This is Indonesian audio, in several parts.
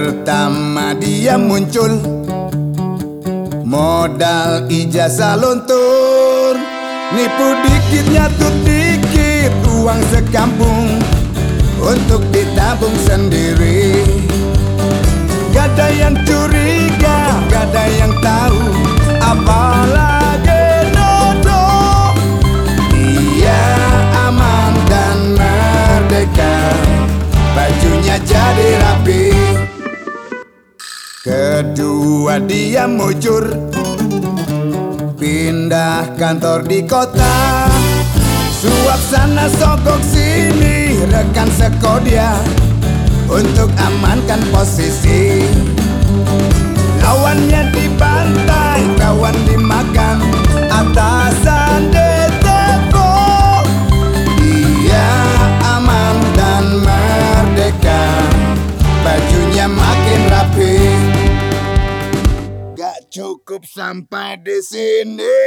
Pertama dia muncul, modal ijazah luntur, nipu dikit nyatur dikit uang sekampung untuk ditabung sendiri. Gak ada yang curiga, gak ada yang tahu, apalagi Dodo. Dia aman dan merdeka, bajunya jadi rapi. Kedua dia mujur, pindah kantor di kota, suap sana sogok sini rekan sekodia untuk amankan posisi. Lawannya dibantai, kawan dimakan, atasan diteko. Dia aman dan merdeka, bajunya makin rapi. Gak cukup sampai di sini.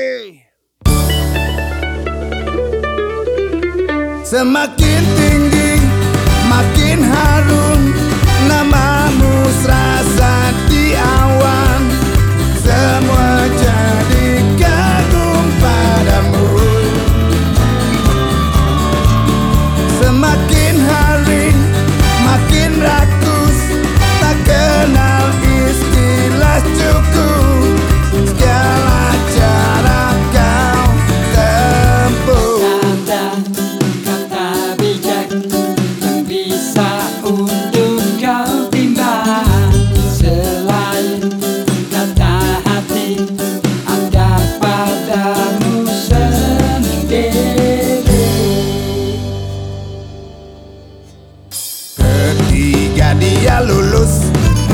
Semakin tinggi, makin harum, namamu serasa di awan. Semua jadi kagum padamu. Semakin hari, makin rakus, tak kenal istilah cukup. Segala cara kau tempuh. Kata bijak yang bisa untuk kau timbang. Selain kata hati, ada padamu sendiri. Ketiga dia lulus,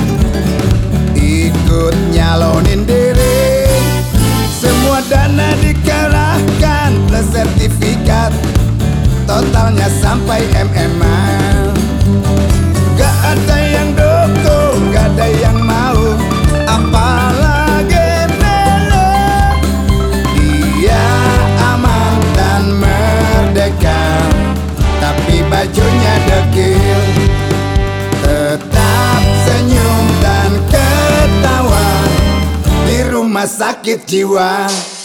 ikut nyalonin diri. Semua dana dikerahkan plus sertifikat, totalnya sampai MM-an. Gak ada yang dukung, gak ada yang mau, apalagi Melo. Dia aman dan merdeka, tapi bajunya dekil. Tetap senyum dan ketawa di rumah sakit jiwa.